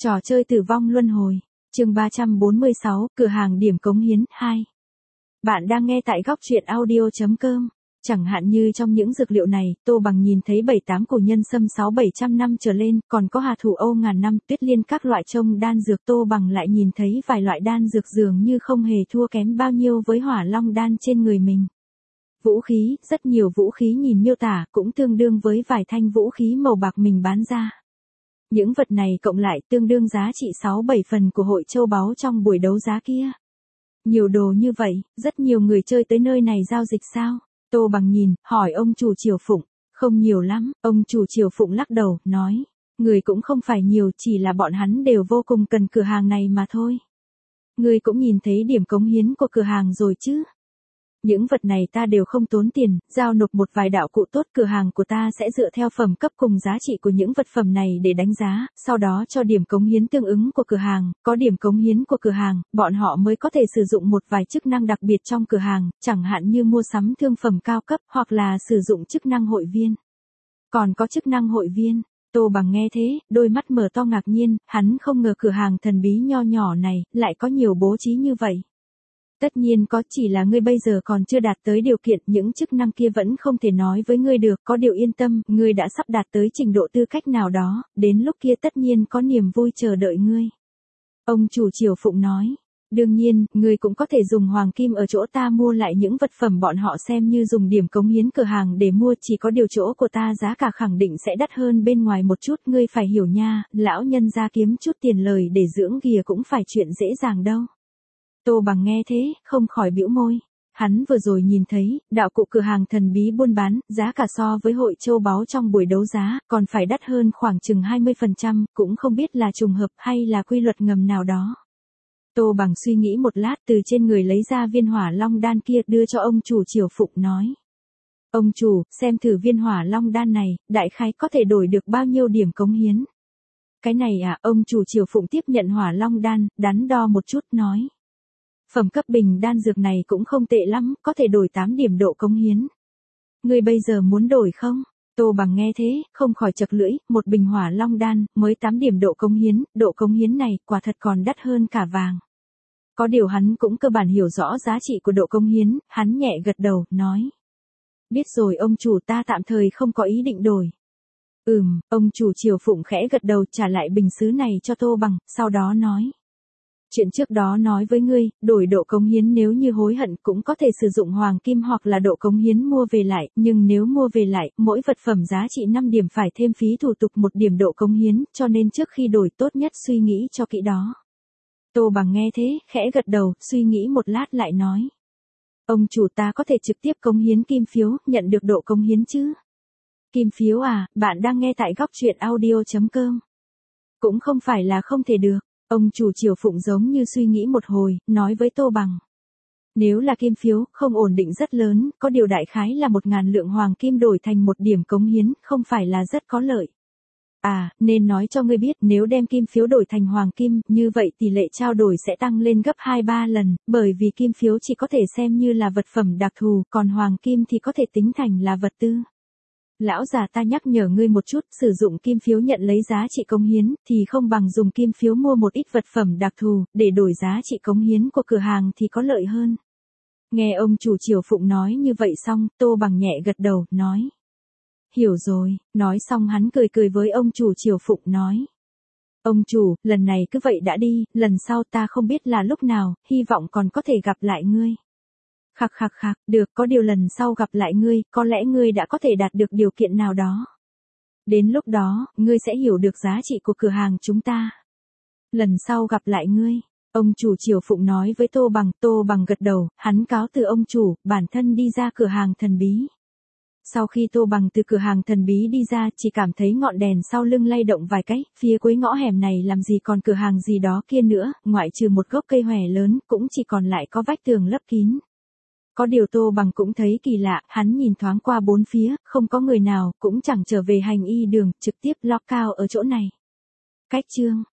Trò chơi tử vong luân hồi. Chương 346, cửa hàng điểm cống hiến 2. Bạn đang nghe tại góc truyện audio.com. Chẳng hạn như trong những dược liệu này, Tô Bằng nhìn thấy 7-8 củ nhân sâm 600-700 năm trở lên, còn có hà thủ Âu ngàn năm, tuyết liên các loại trông đan dược. Tô Bằng lại nhìn thấy vài loại đan dược dường như không hề thua kém bao nhiêu với hỏa long đan trên người mình. Vũ khí, rất nhiều vũ khí nhìn miêu tả cũng tương đương với vài thanh vũ khí màu bạc mình bán ra. Những vật này cộng lại tương đương giá trị 6-7 phần của hội châu báu trong buổi đấu giá kia. Nhiều đồ như vậy, rất nhiều người chơi tới nơi này giao dịch sao? Tô Bằng nhìn, hỏi ông chủ Triều Phụng. Không nhiều lắm, ông chủ Triều Phụng lắc đầu, nói. Người cũng không phải nhiều, chỉ là bọn hắn đều vô cùng cần cửa hàng này mà thôi. Người cũng nhìn thấy điểm cống hiến của cửa hàng rồi chứ? Những vật này ta đều không tốn tiền, giao nộp một vài đạo cụ tốt. Cửa hàng của ta sẽ dựa theo phẩm cấp cùng giá trị của những vật phẩm này để đánh giá, sau đó cho điểm cống hiến tương ứng của cửa hàng. Có điểm cống hiến của cửa hàng, bọn họ mới có thể sử dụng một vài chức năng đặc biệt trong cửa hàng, chẳng hạn như mua sắm thương phẩm cao cấp hoặc là sử dụng chức năng hội viên. Còn có chức năng hội viên. Tô Bằng nghe thế, đôi mắt mở to ngạc nhiên, hắn không ngờ cửa hàng thần bí nho nhỏ này lại có nhiều bố trí như vậy. Tất nhiên có, chỉ là ngươi bây giờ còn chưa đạt tới điều kiện, những chức năng kia vẫn không thể nói với ngươi được. Có điều yên tâm, ngươi đã sắp đạt tới trình độ tư cách nào đó, đến lúc kia tất nhiên có niềm vui chờ đợi ngươi. Ông chủ Triều Phụng nói, đương nhiên, ngươi cũng có thể dùng hoàng kim ở chỗ ta mua lại những vật phẩm bọn họ xem như dùng điểm cống hiến cửa hàng để mua, chỉ có điều chỗ của ta giá cả khẳng định sẽ đắt hơn bên ngoài một chút, ngươi phải hiểu nha, lão nhân ra kiếm chút tiền lời để dưỡng ghìa cũng phải chuyện dễ dàng đâu. Tô Bằng nghe thế, không khỏi bĩu môi. Hắn vừa rồi nhìn thấy, đạo cụ cửa hàng thần bí buôn bán, giá cả so với hội châu báu trong buổi đấu giá, còn phải đắt hơn khoảng chừng 20%, cũng không biết là trùng hợp hay là quy luật ngầm nào đó. Tô Bằng suy nghĩ một lát, từ trên người lấy ra viên hỏa long đan kia đưa cho ông chủ Triều Phụng nói. Ông chủ, xem thử viên hỏa long đan này, đại khái có thể đổi được bao nhiêu điểm cống hiến. Cái này à, ông chủ Triều Phụng tiếp nhận hỏa long đan, đắn đo một chút nói. Phẩm cấp bình đan dược này cũng không tệ lắm, có thể đổi 8 điểm độ cống hiến. Ngươi bây giờ muốn đổi không? Tô Bằng nghe thế, không khỏi chật lưỡi, một bình hỏa long đan, mới 8 điểm độ cống hiến này, quả thật còn đắt hơn cả vàng. Có điều hắn cũng cơ bản hiểu rõ giá trị của độ cống hiến, hắn nhẹ gật đầu, nói. Biết rồi ông chủ, ta tạm thời không có ý định đổi. Ông chủ Triều Phụng khẽ gật đầu trả lại bình sứ này cho Tô Bằng, sau đó nói. Chuyện trước đó nói với ngươi, đổi độ cống hiến nếu như hối hận cũng có thể sử dụng hoàng kim hoặc là độ cống hiến mua về lại, nhưng nếu mua về lại, mỗi vật phẩm giá trị 5 điểm phải thêm phí thủ tục 1 điểm độ cống hiến, cho nên trước khi đổi tốt nhất suy nghĩ cho kỹ đó. Tô Bằng nghe thế, khẽ gật đầu, suy nghĩ một lát lại nói. Ông chủ, ta có thể trực tiếp cống hiến kim phiếu, nhận được độ cống hiến chứ? Kim phiếu à, bạn đang nghe tại góc truyện audio.com. Cũng không phải là không thể được. Ông chủ Triều Phụng giống như suy nghĩ một hồi, nói với Tô Bằng. Nếu là kim phiếu, không ổn định rất lớn, có điều đại khái là 1.000 lượng hoàng kim đổi thành 1 điểm cống hiến, không phải là rất có lợi. À, nên nói cho ngươi biết, nếu đem kim phiếu đổi thành hoàng kim, như vậy tỷ lệ trao đổi sẽ tăng lên gấp 2-3 lần, bởi vì kim phiếu chỉ có thể xem như là vật phẩm đặc thù, còn hoàng kim thì có thể tính thành là vật tư. Lão già, ta nhắc nhở ngươi một chút, sử dụng kim phiếu nhận lấy giá trị cống hiến, thì không bằng dùng kim phiếu mua một ít vật phẩm đặc thù, để đổi giá trị cống hiến của cửa hàng thì có lợi hơn. Nghe ông chủ Triều Phụng nói như vậy xong, Tô Bằng nhẹ gật đầu, nói. Hiểu rồi, nói xong hắn cười cười với ông chủ Triều Phụng nói. Ông chủ, lần này cứ vậy đã đi, lần sau ta không biết là lúc nào, hy vọng còn có thể gặp lại ngươi. Khạc, được, có điều lần sau gặp lại ngươi, có lẽ ngươi đã có thể đạt được điều kiện nào đó. Đến lúc đó, ngươi sẽ hiểu được giá trị của cửa hàng chúng ta. Lần sau gặp lại ngươi, ông chủ Triều Phụng nói với Tô Bằng gật đầu, hắn cáo từ ông chủ, bản thân đi ra cửa hàng thần bí. Sau khi Tô Bằng từ cửa hàng thần bí đi ra, chỉ cảm thấy ngọn đèn sau lưng lay động vài cái, phía cuối ngõ hẻm này làm gì còn cửa hàng gì đó kia nữa, ngoại trừ một gốc cây hòe lớn, cũng chỉ còn lại có vách tường lấp kín. Có điều Tô Bằng cũng thấy kỳ lạ, hắn nhìn thoáng qua bốn phía, không có người nào, cũng chẳng trở về hành y đường, trực tiếp lock cao ở chỗ này. Cách chương